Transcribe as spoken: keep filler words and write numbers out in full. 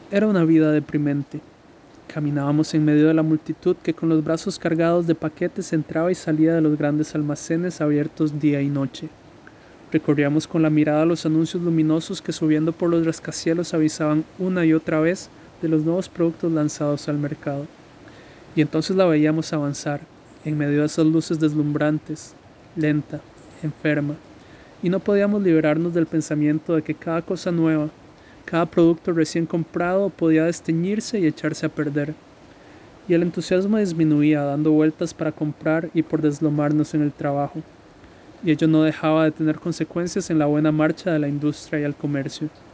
Era una vida deprimente. Caminábamos en medio de la multitud que con los brazos cargados de paquetes entraba y salía de los grandes almacenes abiertos día y noche. Recorríamos con la mirada los anuncios luminosos que subiendo por los rascacielos avisaban una y otra vez de los nuevos productos lanzados al mercado. Y entonces la veíamos avanzar, en medio de esas luces deslumbrantes, lenta, enferma, y no podíamos liberarnos del pensamiento de que cada cosa nueva, cada producto recién comprado podía desteñirse y echarse a perder. Y el entusiasmo disminuía dando vueltas para comprar y por deslomarnos en el trabajo. Y ello no dejaba de tener consecuencias en la buena marcha de la industria y el comercio.